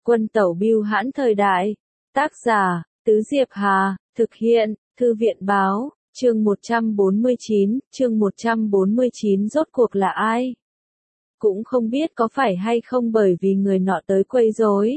Quân tẩu bưu hãn thời đại. Tác giả, Tứ Diệp Hà, thực hiện, Thư viện báo, chương 149, rốt cuộc là ai? Cũng không biết có phải hay không bởi vì người nọ tới quấy rối.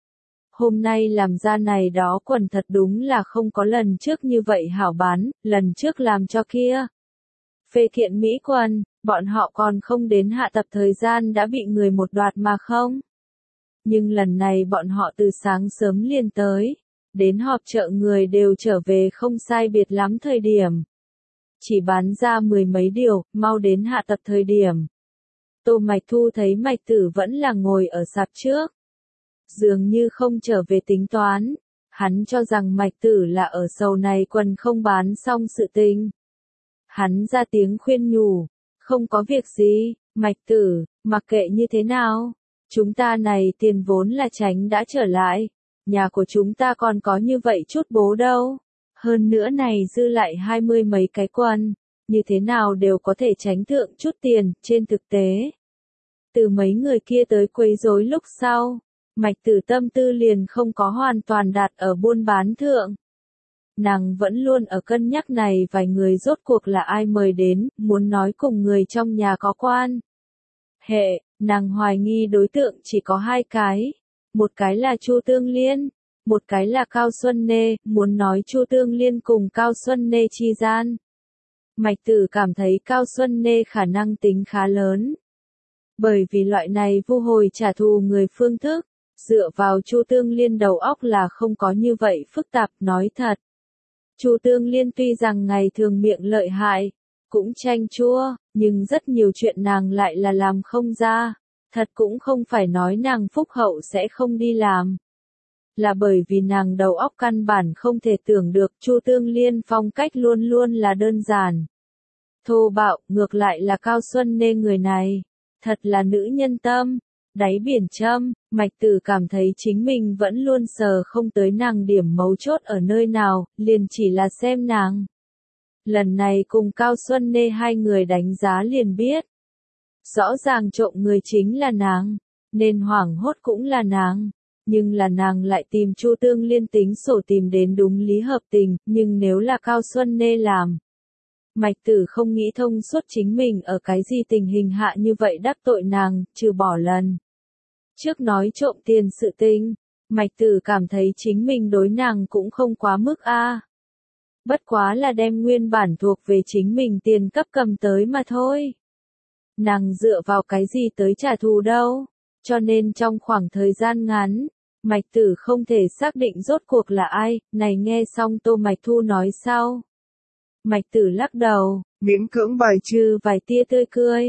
Hôm nay làm ra này đó quần thật đúng là không có lần trước như vậy hảo bán, lần trước làm cho kia. Phê thiện mỹ quần, bọn họ còn không đến hạ tập thời gian đã bị người một đoạt mà không. Nhưng lần này bọn họ từ sáng sớm liền tới, đến họp chợ người đều trở về không sai biệt lắm thời điểm. Chỉ bán ra mười mấy điều, mau đến hạ tập thời điểm. Tô Mạch Thu thấy Mạch Tử vẫn là ngồi ở sạp trước. Dường như không trở về tính toán, hắn cho rằng Mạch Tử là ở sầu này quần không bán xong sự tình. Hắn ra tiếng khuyên nhủ, không có việc gì, Mạch Tử, mặc kệ như thế nào. Chúng ta này tiền vốn là tránh đã trở lại, nhà của chúng ta còn có như vậy chút bố đâu. Hơn nữa này dư lại 20 mấy cái quần, như thế nào đều có thể tránh thượng chút tiền, trên thực tế. Từ mấy người kia tới quấy rối lúc sau, Mạch Tử tâm tư liền không có hoàn toàn đặt ở buôn bán thượng. Nàng vẫn luôn ở cân nhắc này vài người rốt cuộc là ai mời đến, muốn nói cùng người trong nhà có quan hệ, nàng hoài nghi đối tượng chỉ có hai cái. Một cái là Chu Tương Liên, một cái là Cao Xuân Nê, muốn nói Chu Tương Liên cùng Cao Xuân Nê chi gian. Mạch Tử cảm thấy Cao Xuân Nê khả năng tính khá lớn. Bởi vì loại này vu hồi trả thù người phương thức, dựa vào Chu Tương Liên đầu óc là không có như vậy phức tạp, nói thật. Chu Tương Liên tuy rằng ngày thường miệng lợi hại, cũng chanh chua, nhưng rất nhiều chuyện nàng lại là làm không ra. Thật cũng không phải nói nàng phúc hậu sẽ không đi làm. Là bởi vì nàng đầu óc căn bản không thể tưởng được Chu Tương Liên phong cách luôn luôn là đơn giản. Thô bạo, ngược lại là Cao Xuân Nê người này. Thật là nữ nhân tâm, đáy biển châm, Mạch Tử cảm thấy chính mình vẫn luôn sờ không tới nàng điểm mấu chốt ở nơi nào, liền chỉ là xem nàng. Lần này cùng Cao Xuân Nê hai người đánh giá liền biết. Rõ ràng trộm người chính là nàng, nên hoảng hốt cũng là nàng, nhưng là nàng lại tìm Chu Tương Liên tính sổ tìm đến đúng lý hợp tình, nhưng nếu là Cao Xuân Nê làm. Mạch Tử không nghĩ thông suốt chính mình ở cái gì tình hình hạ như vậy đắc tội nàng, trừ bỏ lần. Trước nói trộm tiền sự tình, Mạch Tử cảm thấy chính mình đối nàng cũng không quá mức a. Bất quá là đem nguyên bản thuộc về chính mình tiền cấp cầm tới mà thôi. Nàng dựa vào cái gì tới trả thù đâu, cho nên trong khoảng thời gian ngắn, Mạch Tử không thể xác định rốt cuộc là ai, này nghe xong Tô Mạch Thu nói sau. Mạch Tử lắc đầu, miễn cưỡng bài trừ vài tia tươi cười,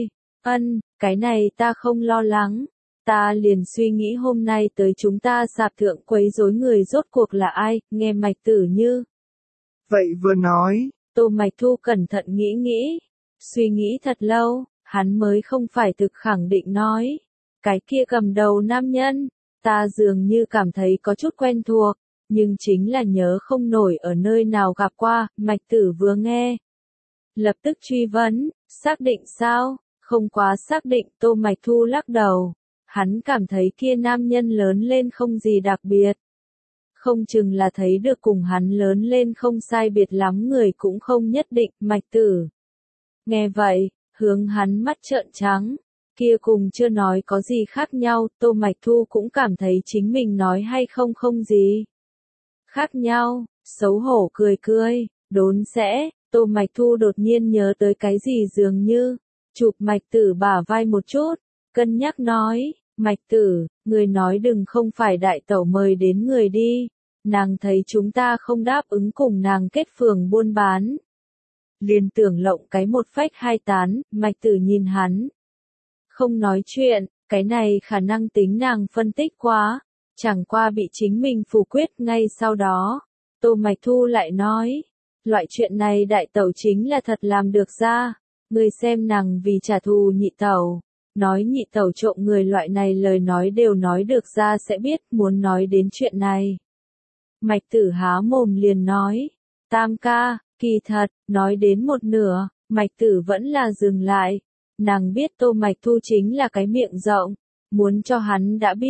cái này ta không lo lắng, ta liền suy nghĩ hôm nay tới chúng ta sạp thượng quấy rối người rốt cuộc là ai, nghe Mạch Tử như. Vậy vừa nói, Tô Mạch Thu cẩn thận nghĩ, suy nghĩ thật lâu. Hắn mới không phải thực khẳng định nói. Cái kia cầm đầu nam nhân, ta dường như cảm thấy có chút quen thuộc, nhưng chính là nhớ không nổi ở nơi nào gặp qua, Mạch Tử vừa nghe. Lập tức truy vấn, xác định sao? Không quá xác định, Tô Mạch Thu lắc đầu. Hắn cảm thấy kia nam nhân lớn lên không gì đặc biệt. Không chừng là thấy được cùng hắn lớn lên không sai biệt lắm người cũng không nhất định, Mạch Tử. Nghe vậy, hướng hắn mắt trợn trắng, kia cùng chưa nói có gì khác nhau, Tô Mạch Thu cũng cảm thấy chính mình nói hay không gì. Khác nhau, xấu hổ cười, đốn sẽ, Tô Mạch Thu đột nhiên nhớ tới cái gì dường như, chụp Mạch Tử bả vai một chút, cân nhắc nói, Mạch Tử, người nói đừng không phải đại tẩu mời đến người đi, nàng thấy chúng ta không đáp ứng cùng nàng kết phường buôn bán. Liền tưởng lộng cái một phách hai tán, Mạch Tử nhìn hắn. Không nói chuyện, cái này khả năng tính nàng phân tích quá, chẳng qua bị chính mình phủ quyết ngay sau đó. Tô Mạch Thu lại nói, loại chuyện này đại tẩu chính là thật làm được ra, người xem nàng vì trả thù nhị tẩu, nói nhị tẩu trộm người loại này lời nói đều nói được ra sẽ biết muốn nói đến chuyện này. Mạch Tử há mồm liền nói, Tam ca. Kỳ thật, nói đến một nửa, Mạch Tử vẫn là dừng lại. Nàng biết Tô Mạch Thu chính là cái miệng rộng, muốn cho hắn đã biết,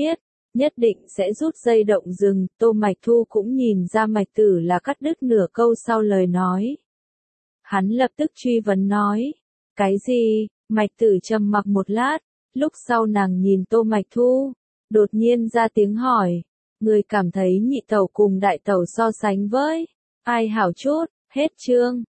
nhất định sẽ rút dây động rừng. Tô Mạch Thu cũng nhìn ra Mạch Tử là cắt đứt nửa câu sau lời nói. Hắn lập tức truy vấn nói, cái gì? Mạch Tử trầm mặc một lát, lúc sau nàng nhìn Tô Mạch Thu, đột nhiên ra tiếng hỏi, người cảm thấy nhị tẩu cùng đại tẩu so sánh với ai hảo chút? Hết chương.